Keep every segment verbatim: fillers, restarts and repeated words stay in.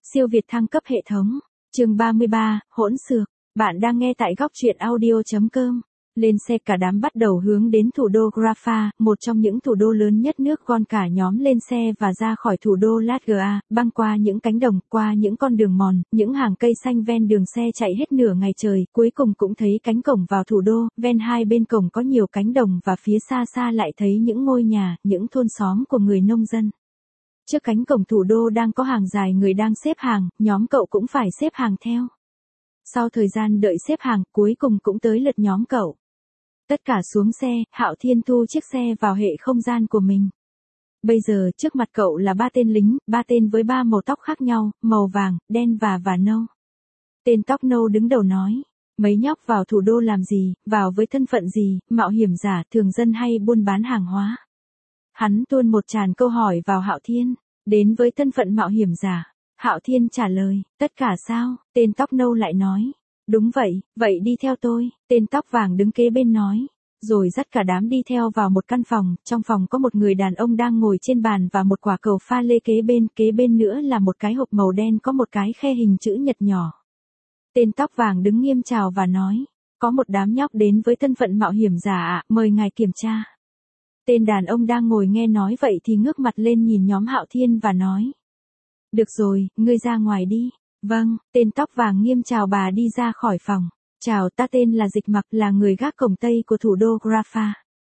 Siêu việt thăng cấp hệ thống. Chương ba mươi ba, hỗn xược. Bạn đang nghe tại góc truyện audio chấm com. Lên xe cả đám bắt đầu hướng đến thủ đô Rafah, một trong những thủ đô lớn nhất nước. Gòn cả nhóm lên xe và ra khỏi thủ đô Latgha, băng qua những cánh đồng, qua những con đường mòn, những hàng cây xanh ven đường. Xe chạy hết nửa ngày trời, cuối cùng cũng thấy cánh cổng vào thủ đô. Ven hai bên cổng có nhiều cánh đồng và phía xa xa lại thấy những ngôi nhà, những thôn xóm của người nông dân. Trước cánh cổng thủ đô đang có hàng dài người đang xếp hàng, nhóm cậu cũng phải xếp hàng theo. Sau thời gian đợi xếp hàng, cuối cùng cũng tới lượt nhóm cậu. Tất cả xuống xe, Hạo Thiên thu chiếc xe vào hệ không gian của mình. Bây giờ trước mặt cậu là ba tên lính, ba tên với ba màu tóc khác nhau, màu vàng, đen và và nâu. Tên tóc nâu đứng đầu nói, mấy nhóc vào thủ đô làm gì, vào với thân phận gì, mạo hiểm giả, thường dân hay buôn bán hàng hóa. Hắn tuôn một tràn câu hỏi vào Hạo Thiên, đến với thân phận mạo hiểm giả. Hạo Thiên trả lời, tất cả sao? Tên tóc nâu lại nói, đúng vậy, vậy đi theo tôi. Tên tóc vàng đứng kế bên nói, rồi dắt cả đám đi theo vào một căn phòng. Trong phòng có một người đàn ông đang ngồi trên bàn và một quả cầu pha lê kế bên, kế bên nữa là một cái hộp màu đen có một cái khe hình chữ nhật nhỏ. Tên tóc vàng đứng nghiêm chào và nói, có một đám nhóc đến với thân phận mạo hiểm giả ạ, mời ngài kiểm tra. Tên đàn ông đang ngồi nghe nói vậy thì ngước mặt lên nhìn nhóm Hạo Thiên và nói, được rồi, ngươi ra ngoài đi. Vâng, tên tóc vàng nghiêm chào bà đi ra khỏi phòng. Chào, ta tên là Dịch Mặc, là người gác cổng Tây của thủ đô Rafah.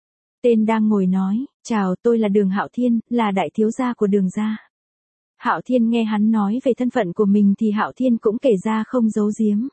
Tên đang ngồi nói, chào, tôi là Đường Hạo Thiên, là đại thiếu gia của Đường gia. Hạo Thiên nghe hắn nói về thân phận của mình thì Hạo Thiên cũng kể ra không giấu giếm.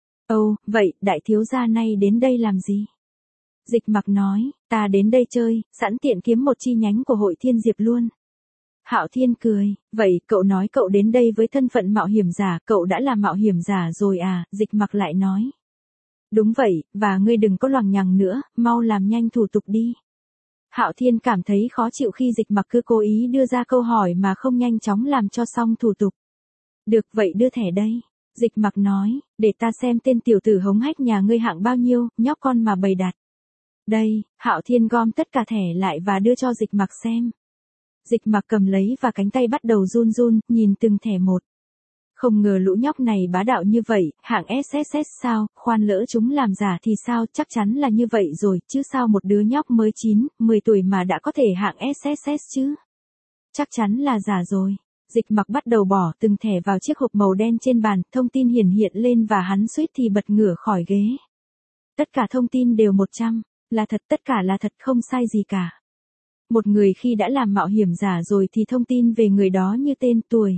Ồ, vậy, đại thiếu gia nay đến đây làm gì? Dịch Mặc nói, ta đến đây chơi, sẵn tiện kiếm một chi nhánh của hội Thiên Diệp luôn. Hạo Thiên cười, vậy cậu nói cậu đến đây với thân phận mạo hiểm giả, cậu đã là mạo hiểm giả rồi à? Dịch Mặc lại nói, đúng vậy, và ngươi đừng có loằng nhằng nữa, mau làm nhanh thủ tục đi. Hạo Thiên cảm thấy khó chịu khi Dịch Mặc cứ cố ý đưa ra câu hỏi mà không nhanh chóng làm cho xong thủ tục. Được, vậy đưa thẻ đây. Dịch Mặc nói, để ta xem tên tiểu tử hống hách nhà ngươi hạng bao nhiêu, nhóc con mà bày đặt. Đây, Hạo Thiên gom tất cả thẻ lại và đưa cho Dịch Mặc xem. Dịch Mặc cầm lấy và cánh tay bắt đầu run run, nhìn từng thẻ một. Không ngờ lũ nhóc này bá đạo như vậy, hạng ét ét ét sao, khoan lỡ chúng làm giả thì sao, chắc chắn là như vậy rồi, chứ sao một đứa nhóc mới chín, mười tuổi mà đã có thể hạng ét ét ét chứ. Chắc chắn là giả rồi. Dịch Mặc bắt đầu bỏ từng thẻ vào chiếc hộp màu đen trên bàn, thông tin hiển hiện lên và hắn suýt thì bật ngửa khỏi ghế. Tất cả thông tin đều một trăm, là thật, tất cả là thật, không sai gì cả. Một người khi đã làm mạo hiểm giả rồi thì thông tin về người đó như tên, tuổi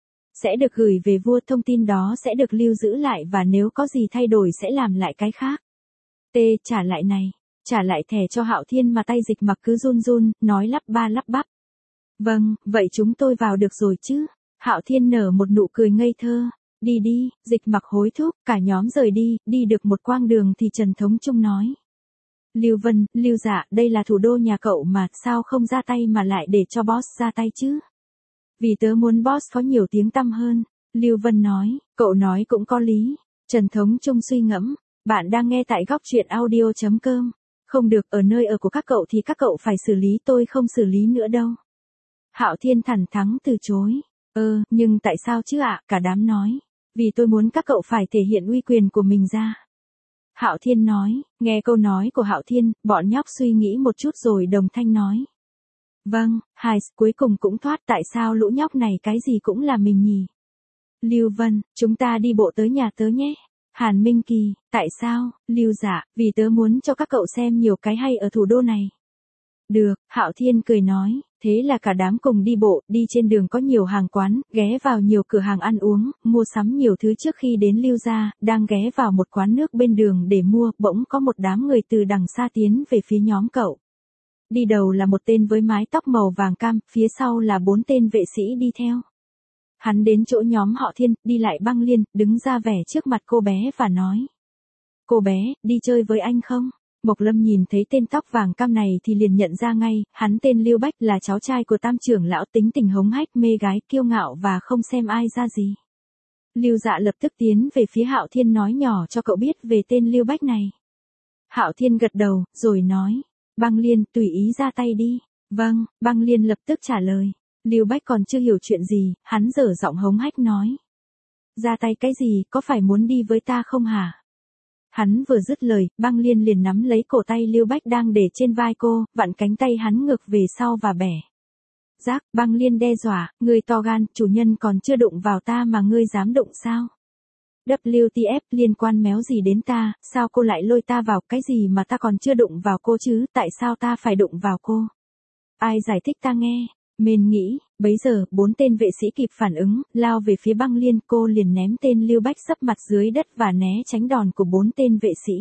sẽ được gửi về vua, thông tin đó sẽ được lưu giữ lại và nếu có gì thay đổi sẽ làm lại cái khác. T. Trả lại này. Trả lại thẻ cho Hạo Thiên mà tay Dịch Mặc cứ run run, nói lắp ba lắp bắp. Vâng, vậy chúng tôi vào được rồi chứ? Hạo Thiên nở một nụ cười ngây thơ. Đi đi, Dịch Mặc hối thúc, cả nhóm rời đi, đi được một quãng đường thì Trần Thống Trung nói. Lưu Vân, Lưu Dạ, đây là thủ đô nhà cậu mà, sao không ra tay mà lại để cho boss ra tay chứ? Vì tớ muốn boss có nhiều tiếng tăm hơn. Lưu Vân nói, cậu nói cũng có lý. Trần Thống Trung suy ngẫm, bạn đang nghe tại góc truyện audio chấm com. Không được, ở nơi ở của các cậu thì các cậu phải xử lý, tôi không xử lý nữa đâu. Hạo Thiên thẳng thắn từ chối. Ơ, nhưng tại sao chứ ạ? Cả đám nói. Vì tôi muốn các cậu phải thể hiện uy quyền của mình ra. Hạo Thiên nói, nghe câu nói của Hạo Thiên, bọn nhóc suy nghĩ một chút rồi đồng thanh nói. Vâng, hai, cuối cùng cũng thoát, tại sao lũ nhóc này cái gì cũng là mình nhỉ? Lưu Vân, chúng ta đi bộ tới nhà tớ nhé. Hàn Minh Kỳ, tại sao? Lưu Dạ, vì tớ muốn cho các cậu xem nhiều cái hay ở thủ đô này. Được, Hạo Thiên cười nói, thế là cả đám cùng đi bộ, đi trên đường có nhiều hàng quán, ghé vào nhiều cửa hàng ăn uống, mua sắm nhiều thứ trước khi đến Lưu gia, đang ghé vào một quán nước bên đường để mua, bỗng có một đám người từ đằng xa tiến về phía nhóm cậu. Đi đầu là một tên với mái tóc màu vàng cam, phía sau là bốn tên vệ sĩ đi theo. Hắn đến chỗ nhóm họ Thiên, đi lại băng liên, đứng ra vẻ trước mặt cô bé và nói. Cô bé, đi chơi với anh không? Mộc Lâm nhìn thấy tên tóc vàng cam này thì liền nhận ra ngay, hắn tên Lưu Bách, là cháu trai của Tam trưởng lão, tính tình hống hách, mê gái, kiêu ngạo và không xem ai ra gì. Lưu Dạ lập tức tiến về phía Hạo Thiên nói nhỏ cho cậu biết về tên Lưu Bách này. Hạo Thiên gật đầu, rồi nói, Băng Liên, tùy ý ra tay đi. Vâng, Băng Liên lập tức trả lời. Lưu Bách còn chưa hiểu chuyện gì, hắn dở giọng hống hách nói. Ra tay cái gì, có phải muốn đi với ta không hả? Hắn vừa dứt lời, Băng Liên liền nắm lấy cổ tay Lưu Bách đang để trên vai cô, vặn cánh tay hắn ngược về sau và bẻ. Giác, Băng Liên đe dọa, ngươi to gan, chủ nhân còn chưa đụng vào ta mà ngươi dám đụng sao? vê kép tê ép liên quan méo gì đến ta, sao cô lại lôi ta vào, cái gì mà ta còn chưa đụng vào cô chứ, tại sao ta phải đụng vào cô? Ai giải thích ta nghe? Mên nghĩ, bấy giờ, bốn tên vệ sĩ kịp phản ứng, lao về phía Băng Liên, cô liền ném tên Lưu Bách sấp mặt dưới đất và né tránh đòn của bốn tên vệ sĩ.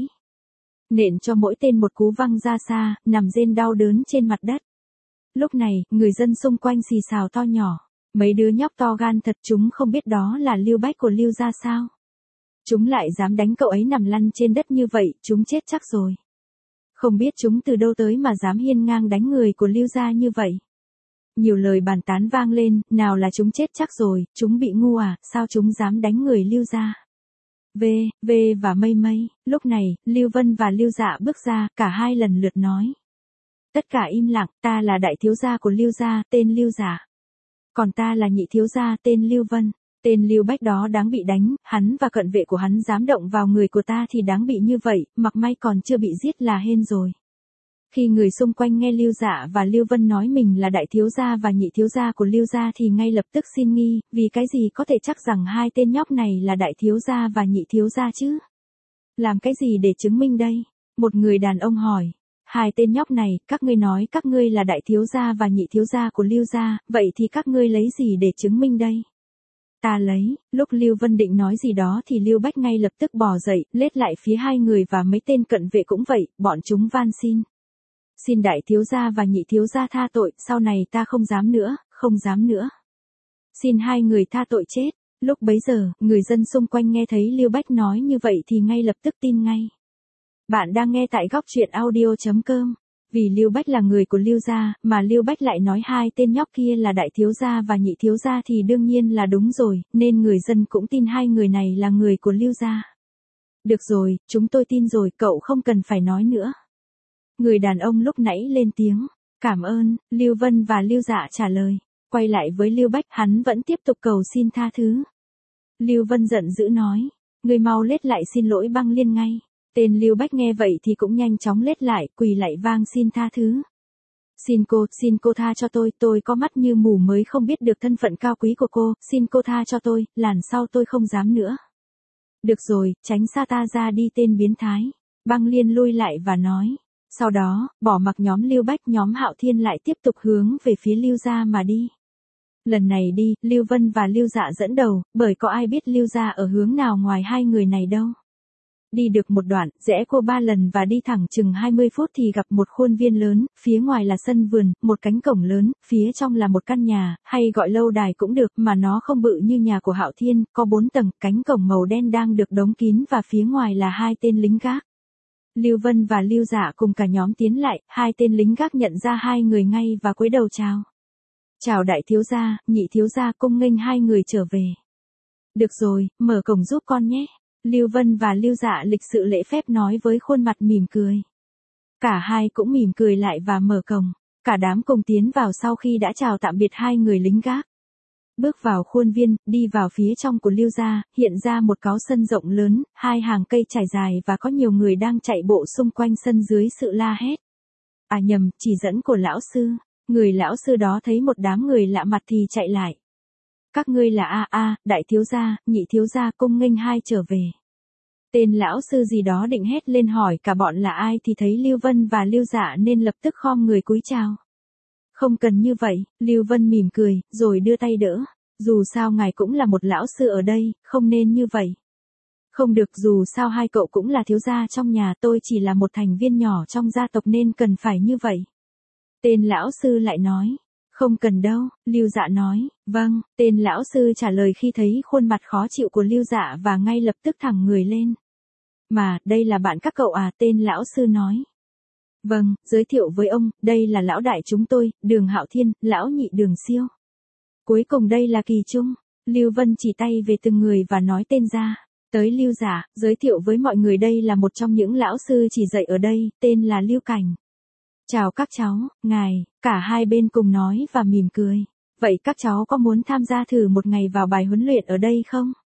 Nện cho mỗi tên một cú văng ra xa, nằm rên đau đớn trên mặt đất. Lúc này, người dân xung quanh xì xào to nhỏ. Mấy đứa nhóc to gan thật, chúng không biết đó là Lưu Bách của Lưu gia sao? Chúng lại dám đánh cậu ấy nằm lăn trên đất như vậy, chúng chết chắc rồi. Không biết chúng từ đâu tới mà dám hiên ngang đánh người của Lưu gia như vậy. Nhiều lời bàn tán vang lên, nào là chúng chết chắc rồi, chúng bị ngu à, sao chúng dám đánh người Lưu gia? V, V và Mây Mây, lúc này, Lưu Vân và Lưu Dạ bước ra, cả hai lần lượt nói. Tất cả im lặng, ta là đại thiếu gia của Lưu gia, tên Lưu Dạ. Còn ta là nhị thiếu gia, tên Lưu Vân. Tên Lưu Bách đó đáng bị đánh, hắn và cận vệ của hắn dám động vào người của ta thì đáng bị như vậy, mặc may còn chưa bị giết là hên rồi. Khi người xung quanh nghe Lưu Dạ và Lưu Vân nói mình là đại thiếu gia và nhị thiếu gia của Lưu gia thì ngay lập tức xin nghi, vì cái gì có thể chắc rằng hai tên nhóc này là đại thiếu gia và nhị thiếu gia chứ? Làm cái gì để chứng minh đây? Một người đàn ông hỏi. Hai tên nhóc này, các ngươi nói các ngươi là đại thiếu gia và nhị thiếu gia của Lưu gia, vậy thì các ngươi lấy gì để chứng minh đây? Ta lấy, lúc Lưu Vân định nói gì đó thì Lưu Bách ngay lập tức bò dậy, lết lại phía hai người và mấy tên cận vệ cũng vậy, bọn chúng van xin. Xin đại thiếu gia và nhị thiếu gia tha tội, sau này ta không dám nữa, không dám nữa. Xin hai người tha tội chết. Lúc bấy giờ, người dân xung quanh nghe thấy Lưu Bách nói như vậy thì ngay lập tức tin ngay. Bạn đang nghe tại góc truyện audio chấm com. Vì Lưu Bách là người của Lưu gia, mà Lưu Bách lại nói hai tên nhóc kia là đại thiếu gia và nhị thiếu gia thì đương nhiên là đúng rồi, nên người dân cũng tin hai người này là người của Lưu gia. Được rồi, chúng tôi tin rồi, cậu không cần phải nói nữa. Người đàn ông lúc nãy lên tiếng. Cảm ơn, Lưu Vân và Lưu Dạ trả lời. Quay lại với Lưu Bách, hắn vẫn tiếp tục cầu xin tha thứ. Lưu Vân giận dữ nói. Người mau lết lại xin lỗi Băng Liên ngay. Tên Lưu Bách nghe vậy thì cũng nhanh chóng lết lại, quỳ lại vang xin tha thứ. Xin cô, xin cô tha cho tôi, tôi có mắt như mù mới không biết được thân phận cao quý của cô, xin cô tha cho tôi, lần sau tôi không dám nữa. Được rồi, tránh xa ta ra đi tên biến thái. Băng Liên lui lại và nói. Sau đó, bỏ mặc nhóm Lưu Bách, nhóm Hạo Thiên lại tiếp tục hướng về phía Lưu gia mà đi. Lần này đi, Lưu Vân và Lưu Dạ dẫn đầu, bởi có ai biết Lưu gia ở hướng nào ngoài hai người này đâu. Đi được một đoạn, rẽ cô ba lần và đi thẳng chừng hai mươi phút thì gặp một khuôn viên lớn, phía ngoài là sân vườn, một cánh cổng lớn, phía trong là một căn nhà, hay gọi lâu đài cũng được, mà nó không bự như nhà của Hạo Thiên, có bốn tầng, cánh cổng màu đen đang được đóng kín và phía ngoài là hai tên lính gác. Lưu Vân và Lưu Dạ cùng cả nhóm tiến lại, hai tên lính gác nhận ra hai người ngay và cúi đầu chào. Chào đại thiếu gia, nhị thiếu gia, cung nghênh hai người trở về. Được rồi, mở cổng giúp con nhé. Lưu Vân và Lưu Dạ lịch sự lễ phép nói với khuôn mặt mỉm cười. Cả hai cũng mỉm cười lại và mở cổng. Cả đám cùng tiến vào sau khi đã chào tạm biệt hai người lính gác. Bước vào khuôn viên, đi vào phía trong của Lưu gia, hiện ra một cáo sân rộng lớn, hai hàng cây trải dài và có nhiều người đang chạy bộ xung quanh sân dưới sự la hét. À nhầm, chỉ dẫn của lão sư. Người lão sư đó thấy một đám người lạ mặt thì chạy lại. Các ngươi là a a, đại thiếu gia, nhị thiếu gia, cung nghênh hai trở về. Tên lão sư gì đó định hét lên hỏi cả bọn là ai thì thấy Lưu Vân và Lưu Dạ nên lập tức khom người cúi chào. Không cần như vậy, Lưu Vân mỉm cười, rồi đưa tay đỡ. Dù sao ngài cũng là một lão sư ở đây, không nên như vậy. Không được, dù sao hai cậu cũng là thiếu gia trong nhà, tôi chỉ là một thành viên nhỏ trong gia tộc nên cần phải như vậy. Tên lão sư lại nói. Không cần đâu, Lưu Dạ nói. Vâng, tên lão sư trả lời khi thấy khuôn mặt khó chịu của Lưu Dạ và ngay lập tức thẳng người lên. Mà, đây là bạn các cậu à, tên lão sư nói. Vâng, giới thiệu với ông, đây là lão đại chúng tôi, Đường Hạo Thiên, lão nhị Đường Siêu. Cuối cùng đây là Kỳ Trung. Lưu Vân chỉ tay về từng người và nói tên ra. Tới Lưu Dạ, giới thiệu với mọi người đây là một trong những lão sư chỉ dạy ở đây, tên là Lưu Cảnh. Chào các cháu, ngài, cả hai bên cùng nói và mỉm cười. Vậy các cháu có muốn tham gia thử một ngày vào bài huấn luyện ở đây không?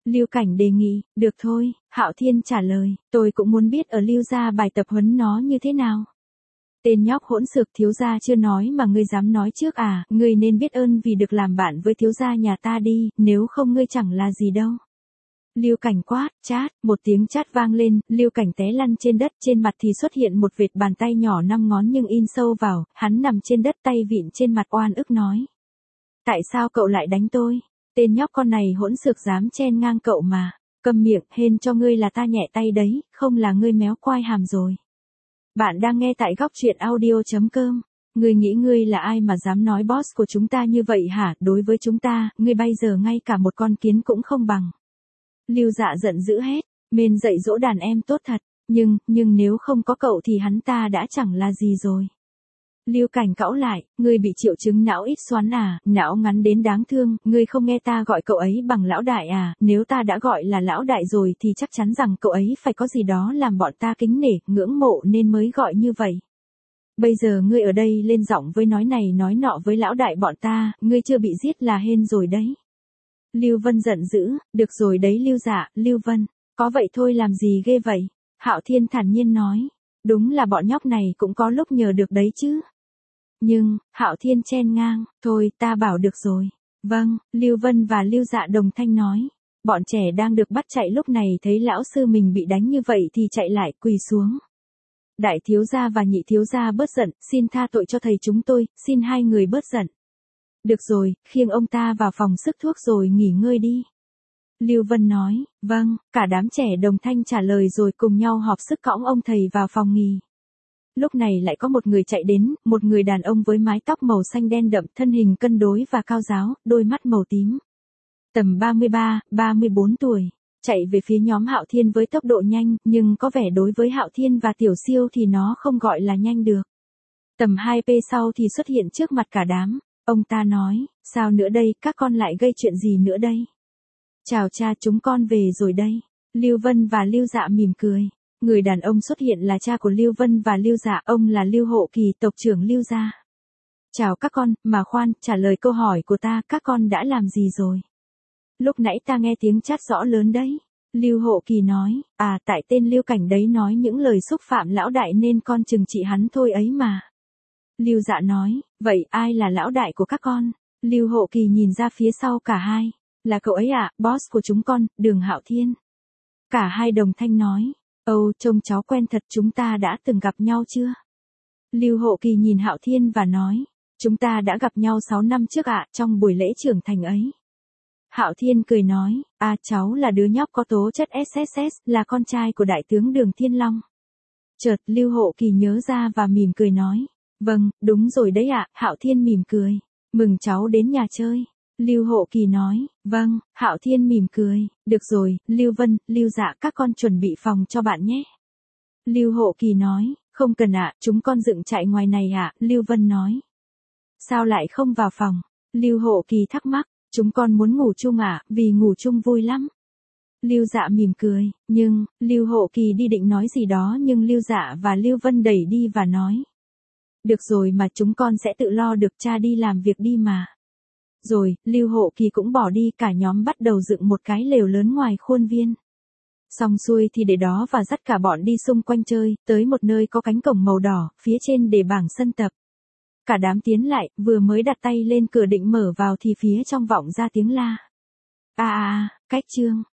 Lưu Cảnh đề nghị, được thôi, Hạo Thiên trả lời, tôi cũng muốn biết ở Lưu gia bài tập huấn nó như thế nào. Tên nhóc hỗn xược, thiếu gia chưa nói mà ngươi dám nói trước à, ngươi nên biết ơn vì được làm bạn với thiếu gia nhà ta đi, nếu không ngươi chẳng là gì đâu. Lưu Cảnh quát, chát, một tiếng chát vang lên, Lưu Cảnh té lăn trên đất, trên mặt thì xuất hiện một vệt bàn tay nhỏ năm ngón nhưng in sâu vào, hắn nằm trên đất tay vịn trên mặt oan ức nói. Tại sao cậu lại đánh tôi? Tên nhóc con này hỗn xược dám chen ngang cậu mà, câm miệng, hên cho ngươi là ta nhẹ tay đấy, không là ngươi méo quai hàm rồi. Bạn đang nghe tại góc truyện audio.com. Ngươi nghĩ ngươi là ai mà dám nói boss của chúng ta như vậy hả? Đối với chúng ta, ngươi bây giờ ngay cả một con kiến cũng không bằng. Lưu Dạ giận dữ hét, mên dạy dỗ đàn em tốt thật, nhưng, nhưng nếu không có cậu thì hắn ta đã chẳng là gì rồi. Lưu Cảnh cõu lại, ngươi bị triệu chứng não ít xoắn à, não ngắn đến đáng thương, ngươi không nghe ta gọi cậu ấy bằng lão đại à, nếu ta đã gọi là lão đại rồi thì chắc chắn rằng cậu ấy phải có gì đó làm bọn ta kính nể, ngưỡng mộ nên mới gọi như vậy. Bây giờ ngươi ở đây lên giọng với nói này nói nọ với lão đại bọn ta, ngươi chưa bị giết là hên rồi đấy. Lưu Vân giận dữ, được rồi đấy Lưu Dạ, Lưu Vân, có vậy thôi làm gì ghê vậy? Hạo Thiên thản nhiên nói, đúng là bọn nhóc này cũng có lúc nhờ được đấy chứ. Nhưng, Hạo Thiên chen ngang, thôi ta bảo được rồi. Vâng, Lưu Vân và Lưu Dạ đồng thanh nói. Bọn trẻ đang được bắt chạy lúc này thấy lão sư mình bị đánh như vậy thì chạy lại quỳ xuống. Đại thiếu gia và nhị thiếu gia bớt giận, xin tha tội cho thầy chúng tôi, xin hai người bớt giận. Được rồi, khiêng ông ta vào phòng sức thuốc rồi nghỉ ngơi đi. Lưu Vân nói, vâng, cả đám trẻ đồng thanh trả lời rồi cùng nhau họp sức cõng ông thầy vào phòng nghỉ. Lúc này lại có một người chạy đến, một người đàn ông với mái tóc màu xanh đen đậm, thân hình cân đối và cao ráo, đôi mắt màu tím. Tầm ba mươi ba, ba mươi bốn tuổi, chạy về phía nhóm Hạo Thiên với tốc độ nhanh, nhưng có vẻ đối với Hạo Thiên và Tiểu Siêu thì nó không gọi là nhanh được. Tầm hai phút sau thì xuất hiện trước mặt cả đám, ông ta nói, sao nữa đây, các con lại gây chuyện gì nữa đây? Chào cha, chúng con về rồi đây. Lưu Vân và Lưu Dạ mỉm cười. Người đàn ông xuất hiện là cha của Lưu Vân và Lưu Dạ, ông là Lưu Hộ Kỳ, tộc trưởng Lưu gia. Chào các con, mà khoan, trả lời câu hỏi của ta, các con đã làm gì rồi? Lúc nãy ta nghe tiếng chát rõ lớn đấy. Lưu Hộ Kỳ nói, à tại tên Lưu Cảnh đấy nói những lời xúc phạm lão đại nên con trừng trị hắn thôi ấy mà. Lưu Dạ nói, vậy ai là lão đại của các con? Lưu Hộ Kỳ nhìn ra phía sau cả hai, là cậu ấy ạ, à, boss của chúng con, Đường Hạo Thiên. Cả hai đồng thanh nói, âu, trông cháu quen thật, chúng ta đã từng gặp nhau chưa? Lưu Hộ Kỳ nhìn Hạo Thiên và nói, chúng ta đã gặp nhau sáu năm trước ạ, à, trong buổi lễ trưởng thành ấy. Hạo Thiên cười nói, à cháu là đứa nhóc có tố chất ét ét ét, là con trai của đại tướng Đường Thiên Long. Chợt Lưu Hộ Kỳ nhớ ra và mỉm cười nói, vâng, đúng rồi đấy ạ, à. Hạo Thiên mỉm cười, mừng cháu đến nhà chơi. Lưu Hộ Kỳ nói, vâng, Hạo Thiên mỉm cười, được rồi, Lưu Vân, Lưu Dạ các con chuẩn bị phòng cho bạn nhé. Lưu Hộ Kỳ nói, không cần ạ, à, chúng con dựng trại ngoài này ạ, à, Lưu Vân nói. Sao lại không vào phòng? Lưu Hộ Kỳ thắc mắc, chúng con muốn ngủ chung ạ, à, vì ngủ chung vui lắm. Lưu Dạ mỉm cười, nhưng, Lưu Hộ Kỳ đi định nói gì đó nhưng Lưu Dạ và Lưu Vân đẩy đi và nói. Được rồi mà chúng con sẽ tự lo được, cha đi làm việc đi mà. Rồi, Lưu Hộ Kỳ cũng bỏ đi, cả nhóm bắt đầu dựng một cái lều lớn ngoài khuôn viên. Xong xuôi thì để đó và dắt cả bọn đi xung quanh chơi, tới một nơi có cánh cổng màu đỏ, phía trên để bảng sân tập. Cả đám tiến lại, vừa mới đặt tay lên cửa định mở vào thì phía trong vọng ra tiếng la. À à, cách chương.